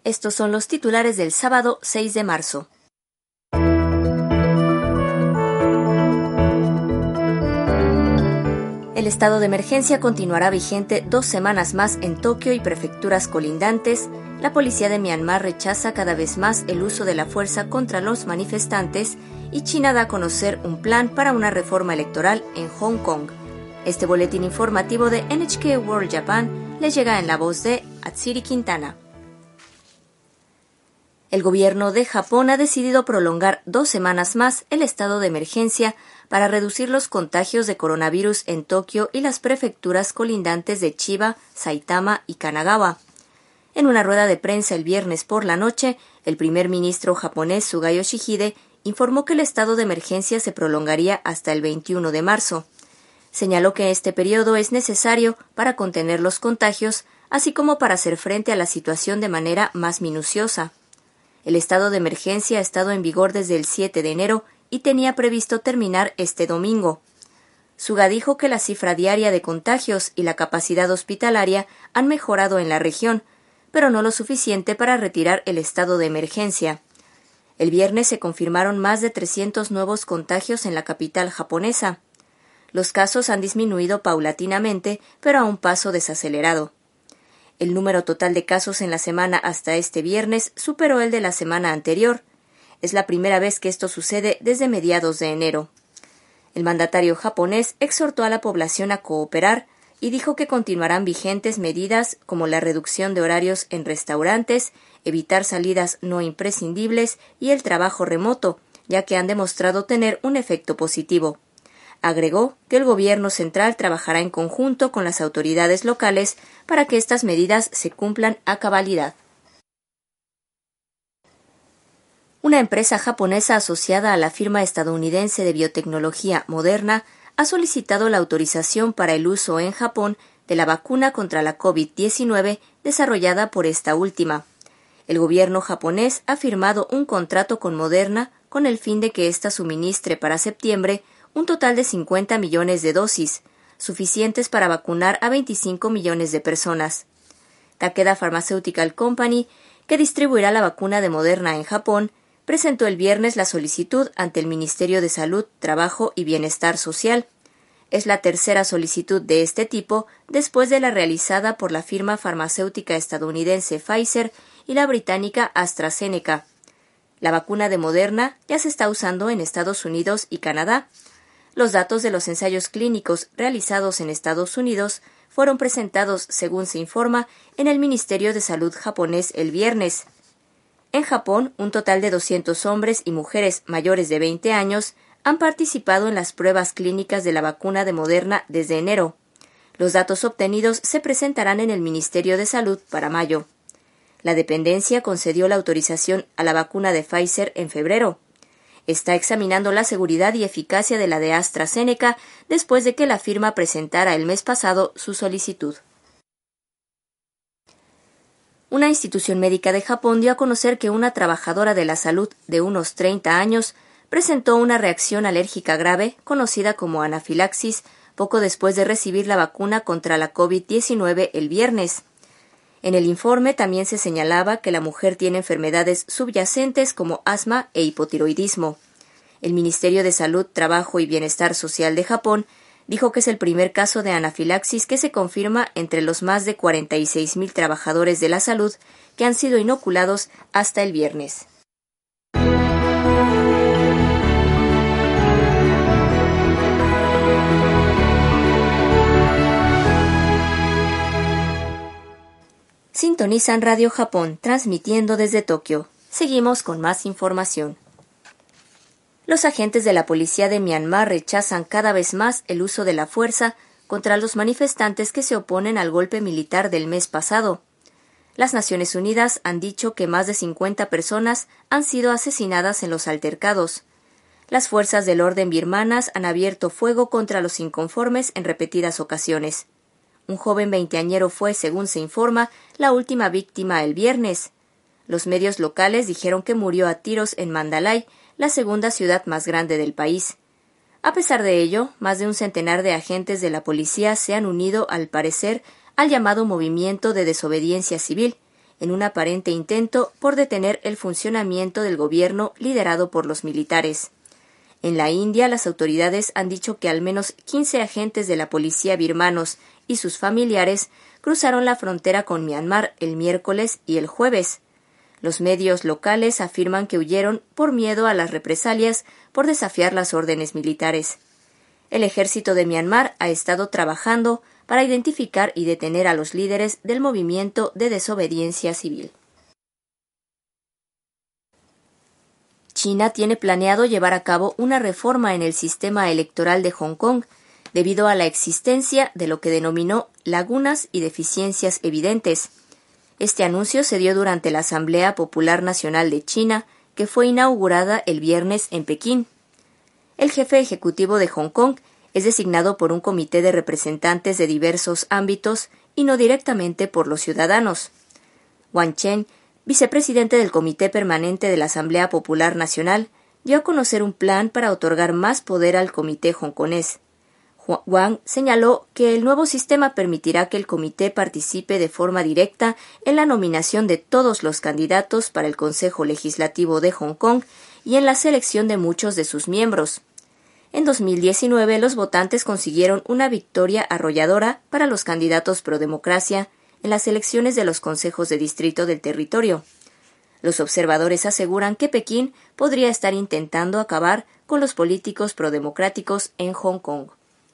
Estos son los titulares del sábado 6 de marzo. El estado de emergencia continuará vigente 2 semanas más en Tokio y prefecturas colindantes. La policía de Myanmar rechaza cada vez más el uso de la fuerza contra los manifestantes y China da a conocer un plan para una reforma electoral en Hong Kong. Este boletín informativo de NHK World Japan les llega en la voz de Atsiri Quintana. El gobierno de Japón ha decidido prolongar 2 semanas más el estado de emergencia para reducir los contagios de coronavirus en Tokio y las prefecturas colindantes de Chiba, Saitama y Kanagawa. En una rueda de prensa el viernes por la noche, el primer ministro japonés Suga Yoshihide informó que el estado de emergencia se prolongaría hasta el 21 de marzo. Señaló que este periodo es necesario para contener los contagios, así como para hacer frente a la situación de manera más minuciosa. El estado de emergencia ha estado en vigor desde el 7 de enero y tenía previsto terminar este domingo. Suga dijo que la cifra diaria de contagios y la capacidad hospitalaria han mejorado en la región, pero no lo suficiente para retirar el estado de emergencia. El viernes se confirmaron más de 300 nuevos contagios en la capital japonesa. Los casos han disminuido paulatinamente, pero a un paso desacelerado. El número total de casos en la semana hasta este viernes superó el de la semana anterior. Es la primera vez que esto sucede desde mediados de enero. El mandatario japonés exhortó a la población a cooperar y dijo que continuarán vigentes medidas como la reducción de horarios en restaurantes, evitar salidas no imprescindibles y el trabajo remoto, ya que han demostrado tener un efecto positivo. Agregó que el gobierno central trabajará en conjunto con las autoridades locales para que estas medidas se cumplan a cabalidad. Una empresa japonesa asociada a la firma estadounidense de biotecnología Moderna ha solicitado la autorización para el uso en Japón de la vacuna contra la COVID-19 desarrollada por esta última. El gobierno japonés ha firmado un contrato con Moderna con el fin de que ésta suministre para septiembre un total de 50 millones de dosis, suficientes para vacunar a 25 millones de personas. Takeda Pharmaceutical Company, que distribuirá la vacuna de Moderna en Japón, presentó el viernes la solicitud ante el Ministerio de Salud, Trabajo y Bienestar Social. Es la tercera solicitud de este tipo después de la realizada por la firma farmacéutica estadounidense Pfizer y la británica AstraZeneca. La vacuna de Moderna ya se está usando en Estados Unidos y Canadá. Los datos de los ensayos clínicos realizados en Estados Unidos fueron presentados, según se informa, en el Ministerio de Salud japonés el viernes. En Japón, un total de 200 hombres y mujeres mayores de 20 años han participado en las pruebas clínicas de la vacuna de Moderna desde enero. Los datos obtenidos se presentarán en el Ministerio de Salud para mayo. La dependencia concedió la autorización a la vacuna de Pfizer en febrero. Está examinando la seguridad y eficacia de la de AstraZeneca después de que la firma presentara el mes pasado su solicitud. Una institución médica de Japón dio a conocer que una trabajadora de la salud de unos 30 años presentó una reacción alérgica grave, conocida como anafilaxis, poco después de recibir la vacuna contra la COVID-19 el viernes. En el informe también se señalaba que la mujer tiene enfermedades subyacentes como asma e hipotiroidismo. El Ministerio de Salud, Trabajo y Bienestar Social de Japón dijo que es el primer caso de anafilaxis que se confirma entre los más de 46,000 trabajadores de la salud que han sido inoculados hasta el viernes. Sintonizan Radio Japón, transmitiendo desde Tokio. Seguimos con más información. Los agentes de la policía de Myanmar rechazan cada vez más el uso de la fuerza contra los manifestantes que se oponen al golpe militar del mes pasado. Las Naciones Unidas han dicho que más de 50 personas han sido asesinadas en los altercados. Las fuerzas del orden birmanas han abierto fuego contra los inconformes en repetidas ocasiones. Un joven veinteañero fue, según se informa, la última víctima el viernes. Los medios locales dijeron que murió a tiros en Mandalay, la segunda ciudad más grande del país. A pesar de ello, más de un centenar de agentes de la policía se han unido, al parecer, al llamado movimiento de desobediencia civil, en un aparente intento por detener el funcionamiento del gobierno liderado por los militares. En la India, las autoridades han dicho que al menos 15 agentes de la policía birmanos y sus familiares cruzaron la frontera con Myanmar el miércoles y el jueves. Los medios locales afirman que huyeron por miedo a las represalias por desafiar las órdenes militares. El ejército de Myanmar ha estado trabajando para identificar y detener a los líderes del movimiento de desobediencia civil. China tiene planeado llevar a cabo una reforma en el sistema electoral de Hong Kong debido a la existencia de lo que denominó lagunas y deficiencias evidentes. Este anuncio se dio durante la Asamblea Popular Nacional de China, que fue inaugurada el viernes en Pekín. El jefe ejecutivo de Hong Kong es designado por un comité de representantes de diversos ámbitos y no directamente por los ciudadanos. Wang Chen, vicepresidente del Comité Permanente de la Asamblea Popular Nacional, dio a conocer un plan para otorgar más poder al comité hongkonés. Wang señaló que el nuevo sistema permitirá que el comité participe de forma directa en la nominación de todos los candidatos para el Consejo Legislativo de Hong Kong y en la selección de muchos de sus miembros. En 2019, los votantes consiguieron una victoria arrolladora para los candidatos pro democracia en las elecciones de los consejos de distrito del territorio. Los observadores aseguran que Pekín podría estar intentando acabar con los políticos prodemocráticos en Hong Kong.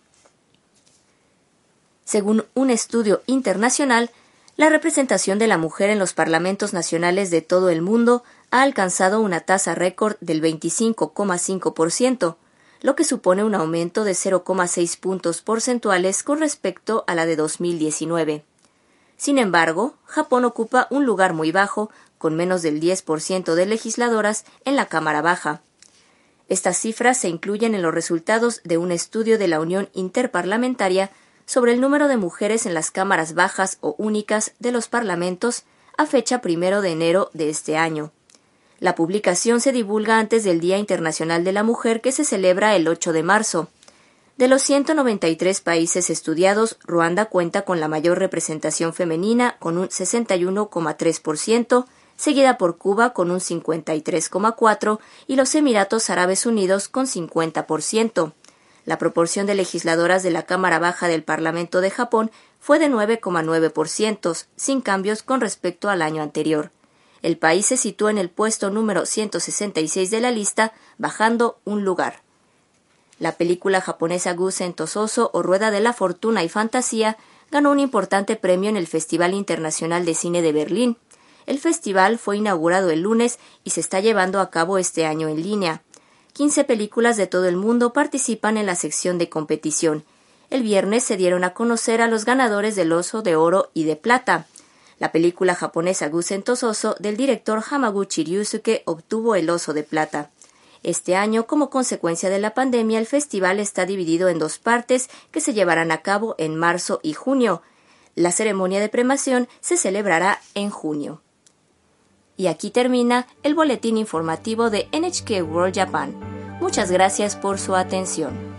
Según un estudio internacional, la representación de la mujer en los parlamentos nacionales de todo el mundo ha alcanzado una tasa récord del 25,5%, lo que supone un aumento de 0,6 puntos porcentuales con respecto a la de 2019. Sin embargo, Japón ocupa un lugar muy bajo, con menos del 10% de legisladoras en la Cámara Baja. Estas cifras se incluyen en los resultados de un estudio de la Unión Interparlamentaria sobre el número de mujeres en las cámaras bajas o únicas de los parlamentos a fecha 1 de enero de este año. La publicación se divulga antes del Día Internacional de la Mujer, que se celebra el 8 de marzo. De los 193 países estudiados, Ruanda cuenta con la mayor representación femenina, con un 61,3%, seguida por Cuba con un 53,4% y los Emiratos Árabes Unidos con 50%. La proporción de legisladoras de la Cámara Baja del Parlamento de Japón fue de 9,9%, sin cambios con respecto al año anterior. El país se sitúa en el puesto número 166 de la lista, bajando un lugar. La película japonesa Gusen Tososo o Rueda de la Fortuna y Fantasía ganó un importante premio en el Festival Internacional de Cine de Berlín. El festival fue inaugurado el lunes y se está llevando a cabo este año en línea. 15 películas de todo el mundo participan en la sección de competición. El viernes se dieron a conocer a los ganadores del Oso de Oro y de Plata. La película japonesa Gusen Tososo del director Hamaguchi Ryusuke obtuvo el Oso de Plata. Este año, como consecuencia de la pandemia, el festival está dividido en dos partes que se llevarán a cabo en marzo y junio. La ceremonia de premiación se celebrará en junio. Y aquí termina el boletín informativo de NHK World Japan. Muchas gracias por su atención.